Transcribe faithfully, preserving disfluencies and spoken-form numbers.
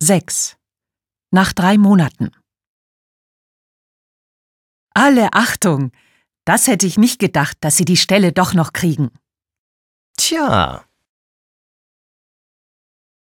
sechs. Nach drei Monaten. Alle Achtung! Das hätte ich nicht gedacht, dass Sie die Stelle doch noch kriegen. Tja,